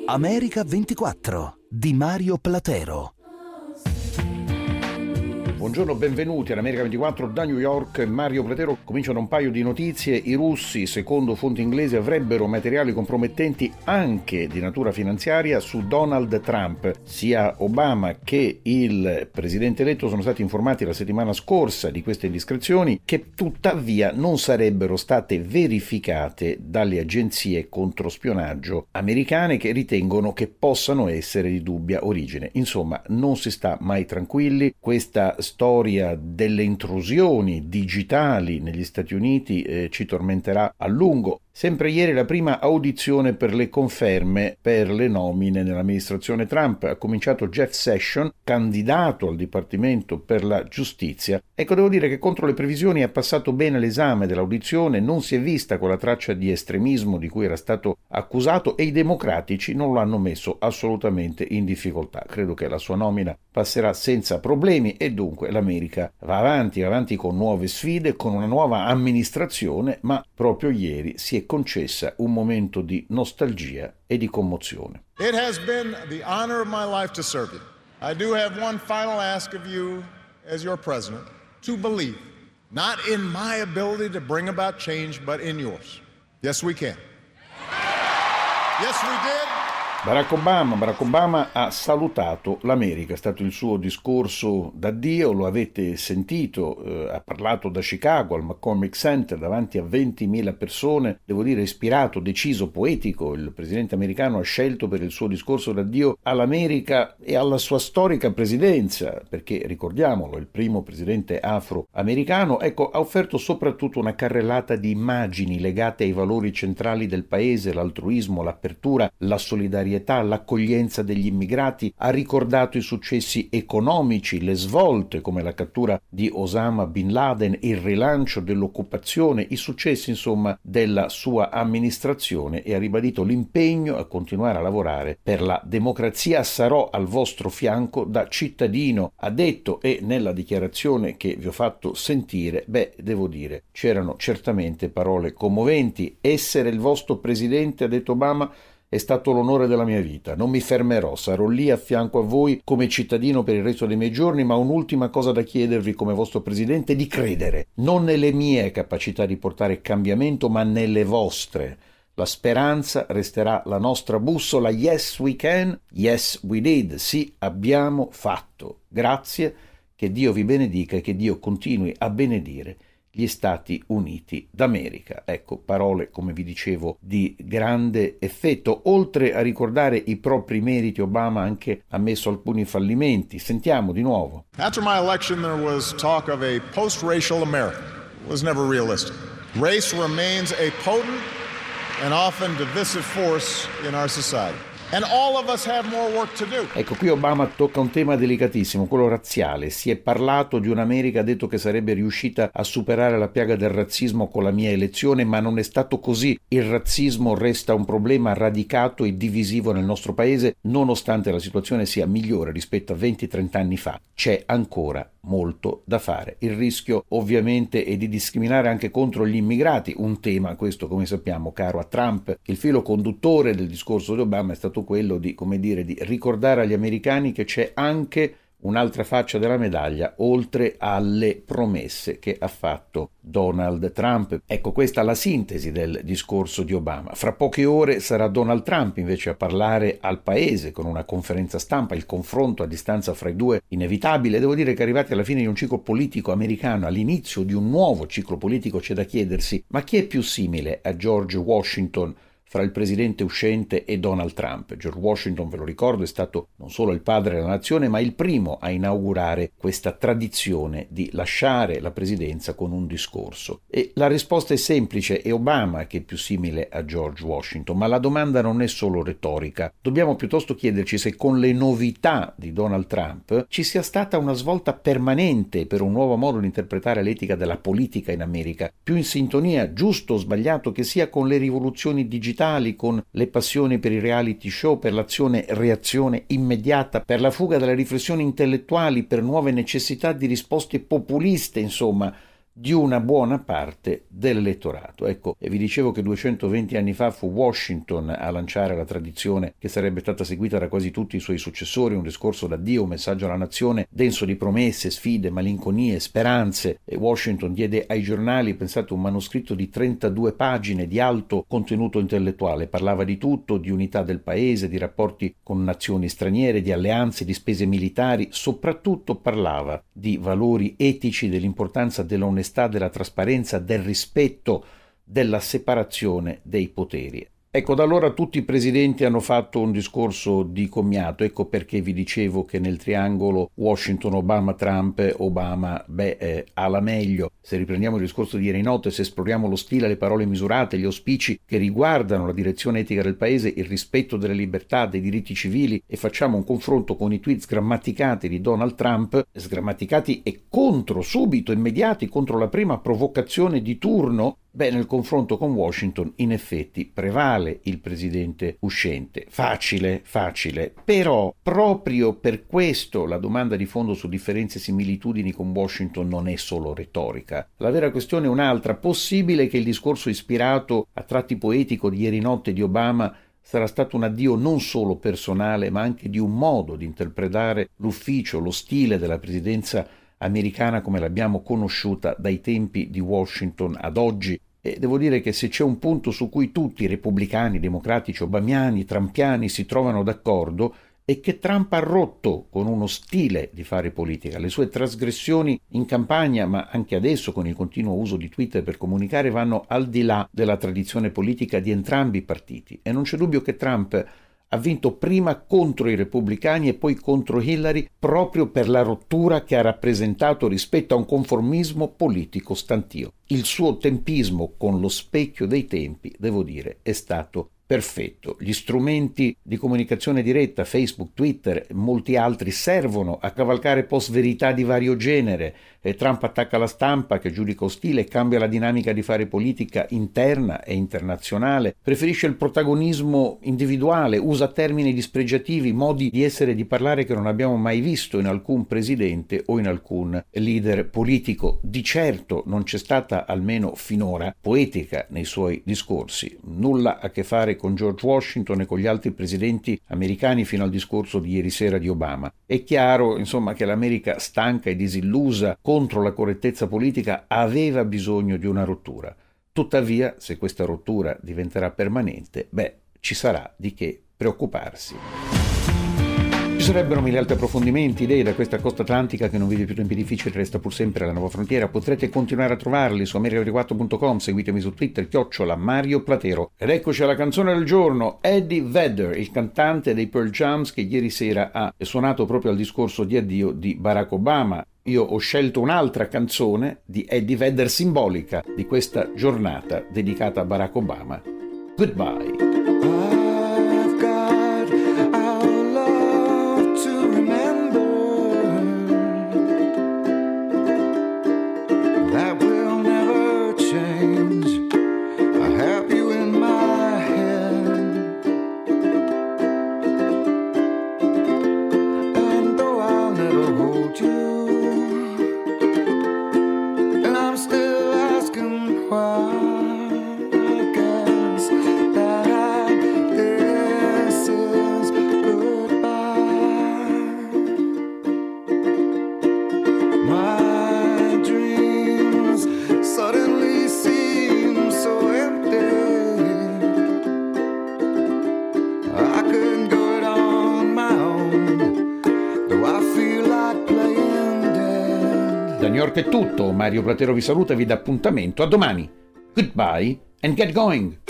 America 24 di Mario Platero. Buongiorno, benvenuti all'America 24 da New York. Mario Platero. Cominciano un paio di notizie. I russi, secondo fonti inglesi, avrebbero materiali compromettenti anche di natura finanziaria su Donald Trump. Sia Obama che il presidente eletto sono stati informati la settimana scorsa di queste indiscrezioni, che tuttavia non sarebbero state verificate dalle agenzie controspionaggio americane, che ritengono che possano essere di dubbia origine. Insomma, non si sta mai tranquilli. Questa storia delle intrusioni digitali negli Stati Uniti ci tormenterà a lungo. Sempre ieri la prima audizione per le conferme per le nomine nell'amministrazione Trump. Ha cominciato Jeff Sessions, candidato al Dipartimento per la Giustizia. Ecco, devo dire che contro le previsioni è passato bene l'esame dell'audizione, non si è vista quella traccia di estremismo di cui era stato accusato e i democratici non lo hanno messo assolutamente in difficoltà. Credo che la sua nomina passerà senza problemi e dunque l'America va avanti con nuove sfide, con una nuova amministrazione, ma proprio ieri si è concessa un momento di nostalgia e di commozione. It has been the honor of my life to serve you. I do have one final ask of you as your president, to believe not in my ability to bring about change, but in yours. Yes, we can. Yes, we did. Barack Obama ha salutato l'America, è stato il suo discorso d'addio, lo avete sentito, ha parlato da Chicago al McCormick Center davanti a 20.000 persone, devo dire ispirato, deciso, poetico. Il presidente americano ha scelto per il suo discorso d'addio all'America e alla sua storica presidenza, perché ricordiamolo, il primo presidente afroamericano, ecco, ha offerto soprattutto una carrellata di immagini legate ai valori centrali del paese, l'altruismo, l'apertura, la solidarietà, l'accoglienza degli immigrati, ha ricordato i successi economici, le svolte come la cattura di Osama Bin Laden, il rilancio dell'occupazione, i successi insomma della sua amministrazione e ha ribadito l'impegno a continuare a lavorare per la democrazia. Sarò al vostro fianco da cittadino, ha detto, e nella dichiarazione che vi ho fatto sentire, devo dire, c'erano certamente parole commoventi. Essere il vostro presidente, ha detto Obama, è stato l'onore della mia vita, non mi fermerò, sarò lì a fianco a voi come cittadino per il resto dei miei giorni, ma un'ultima cosa da chiedervi come vostro presidente: di credere, non nelle mie capacità di portare cambiamento, ma nelle vostre. La speranza resterà la nostra bussola. Yes we can, yes we did, sì abbiamo fatto. Grazie, che Dio vi benedica e che Dio continui a benedire gli Stati Uniti d'America. Ecco, parole, come vi dicevo, di grande effetto. Oltre a ricordare i propri meriti, Obama ha anche ammesso alcuni fallimenti. Sentiamo di nuovo. After my election there was talk of a post-racial America. It was never realistic. Race remains a potent and often divisive force in our society. And all of us have more work to do. Ecco, qui Obama tocca un tema delicatissimo, quello razziale. Si è parlato di un'America, ha detto che sarebbe riuscita a superare la piaga del razzismo con la mia elezione, ma non è stato così. Il razzismo resta un problema radicato e divisivo nel nostro paese, nonostante la situazione sia migliore rispetto a 20-30 anni fa. C'è ancora molto da fare. Il rischio ovviamente è di discriminare anche contro gli immigrati, un tema questo, come sappiamo, caro a Trump. Il filo conduttore del discorso di Obama è stato quello di, come dire, di ricordare agli americani che c'è anche un'altra faccia della medaglia, oltre alle promesse che ha fatto Donald Trump. Ecco, questa è la sintesi del discorso di Obama. Fra poche ore sarà Donald Trump invece a parlare al paese con una conferenza stampa. Il confronto a distanza fra i due inevitabile. Devo dire che arrivati alla fine di un ciclo politico americano, all'inizio di un nuovo ciclo politico, c'è da chiedersi: ma chi è più simile a George Washington fra il presidente uscente e Donald Trump? George Washington, ve lo ricordo, è stato non solo il padre della nazione, ma il primo a inaugurare questa tradizione di lasciare la presidenza con un discorso. E la risposta è semplice: è Obama che è più simile a George Washington, ma la domanda non è solo retorica. Dobbiamo piuttosto chiederci se con le novità di Donald Trump ci sia stata una svolta permanente per un nuovo modo di interpretare l'etica della politica in America, più in sintonia, giusto o sbagliato che sia, con le rivoluzioni digitali, con le passioni per i reality show, per l'azione-reazione immediata, per la fuga dalle riflessioni intellettuali, per nuove necessità di risposte populiste, insomma. di una buona parte dell'elettorato. Ecco, e vi dicevo che 220 anni fa fu Washington a lanciare la tradizione che sarebbe stata seguita da quasi tutti i suoi successori, un discorso d'addio, un messaggio alla nazione denso di promesse, sfide, malinconie, speranze. E Washington diede ai giornali, pensate, un manoscritto di 32 pagine di alto contenuto intellettuale. Parlava di tutto, di unità del paese, di rapporti con nazioni straniere, di alleanze, di spese militari. Soprattutto parlava di valori etici, dell'importanza dell'onestà, della trasparenza, del rispetto, della separazione dei poteri. Ecco, da allora tutti i presidenti hanno fatto un discorso di commiato, ecco perché vi dicevo che nel triangolo Washington-Obama-Trump, Obama, ha la meglio. Se riprendiamo il discorso di ieri notte, se esploriamo lo stile, le parole misurate, gli auspici che riguardano la direzione etica del paese, il rispetto delle libertà, dei diritti civili, e facciamo un confronto con i tweet sgrammaticati di Donald Trump, sgrammaticati e subito immediati, contro la prima provocazione di turno, nel confronto con Washington in effetti prevale il presidente uscente. Facile, però proprio per questo la domanda di fondo su differenze e similitudini con Washington non è solo retorica. La vera questione è un'altra. Possibile che il discorso ispirato, a tratti poetico, di ieri notte di Obama sarà stato un addio non solo personale, ma anche di un modo di interpretare l'ufficio, lo stile della presidenza americana come l'abbiamo conosciuta dai tempi di Washington ad oggi. E devo dire che se c'è un punto su cui tutti, repubblicani, democratici, obamiani, trumpiani, si trovano d'accordo, è che Trump ha rotto con uno stile di fare politica. Le sue trasgressioni in campagna, ma anche adesso con il continuo uso di Twitter per comunicare, vanno al di là della tradizione politica di entrambi i partiti. E non c'è dubbio che Trump ha vinto prima contro i repubblicani e poi contro Hillary, proprio per la rottura che ha rappresentato rispetto a un conformismo politico stantio. Il suo tempismo con lo specchio dei tempi, devo dire, è stato perfetto. Gli strumenti di comunicazione diretta, Facebook, Twitter e molti altri, servono a cavalcare post-verità di vario genere. Trump attacca la stampa che giudica ostile, cambia la dinamica di fare politica interna e internazionale, preferisce il protagonismo individuale, usa termini dispregiativi, modi di essere e di parlare che non abbiamo mai visto in alcun presidente o in alcun leader politico. Di certo non c'è stata, almeno finora, poetica nei suoi discorsi. Nulla a che fare con George Washington e con gli altri presidenti americani fino al discorso di ieri sera di Obama. È chiaro, insomma, che l'America stanca e disillusa contro la correttezza politica aveva bisogno di una rottura. Tuttavia, se questa rottura diventerà permanente, ci sarà di che preoccuparsi. Ci sarebbero mille altri approfondimenti, idee da questa costa atlantica che non vive più tempi difficili, resta pur sempre la nuova frontiera. Potrete continuare a trovarli su america24.com, seguitemi su Twitter, @Mario Platero. Ed eccoci alla canzone del giorno, Eddie Vedder, il cantante dei Pearl Jam, che ieri sera ha suonato proprio al discorso di addio di Barack Obama. Io ho scelto un'altra canzone di Eddie Vedder simbolica di questa giornata dedicata a Barack Obama. Goodbye. Da New York è tutto, Mario Platero vi saluta e vi dà appuntamento a domani. Goodbye and get going!